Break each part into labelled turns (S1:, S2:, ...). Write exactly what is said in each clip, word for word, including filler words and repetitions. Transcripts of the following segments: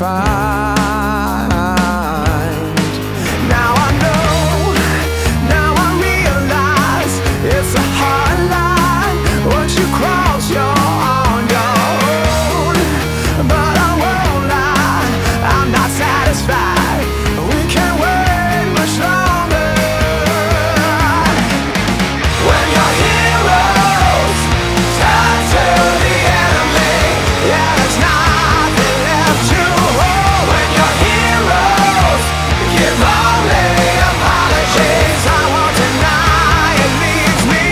S1: Now I know, now I realize it's a hard line once you cross, you're on your own. But I won't lie, I'm not satisfied. We can't wait much longer. When your heroes turn to the enemy, yeah, there's nothing left to hold. When your heroes give only apologies, I won't deny it leaves me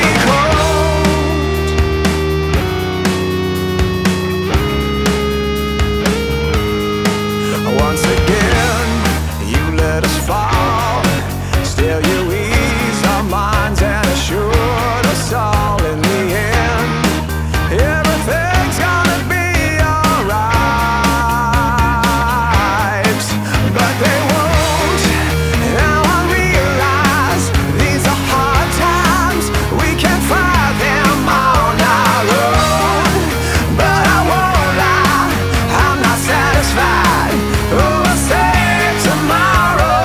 S1: cold. Once again, you let us fall. Still you ease our minds and assured us all in the end everything's gonna be alright. But they won't. Now I realize these are hard times. We can't fight them on our own. But I won't lie, I'm not satisfied. Oh, I'll save tomorrow.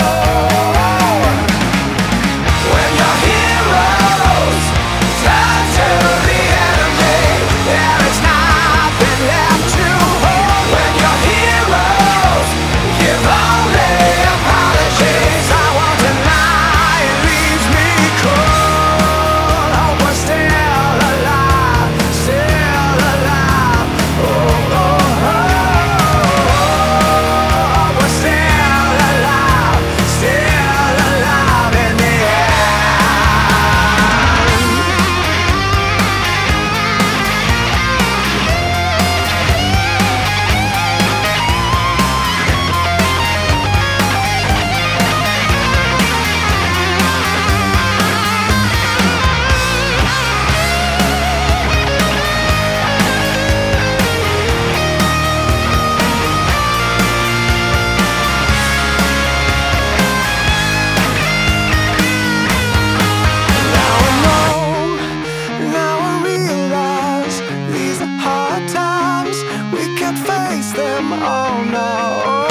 S1: When your heroes turn to the enemy, there is nothing left to hold. When your heroes give only apologies, I won't deny it leaves me cold. Oh, we're still alive, still alive. Oh, oh, oh, oh, we're still alive, still alive in the end. Now I know, now I realize these are hard times. We can't face them all, no.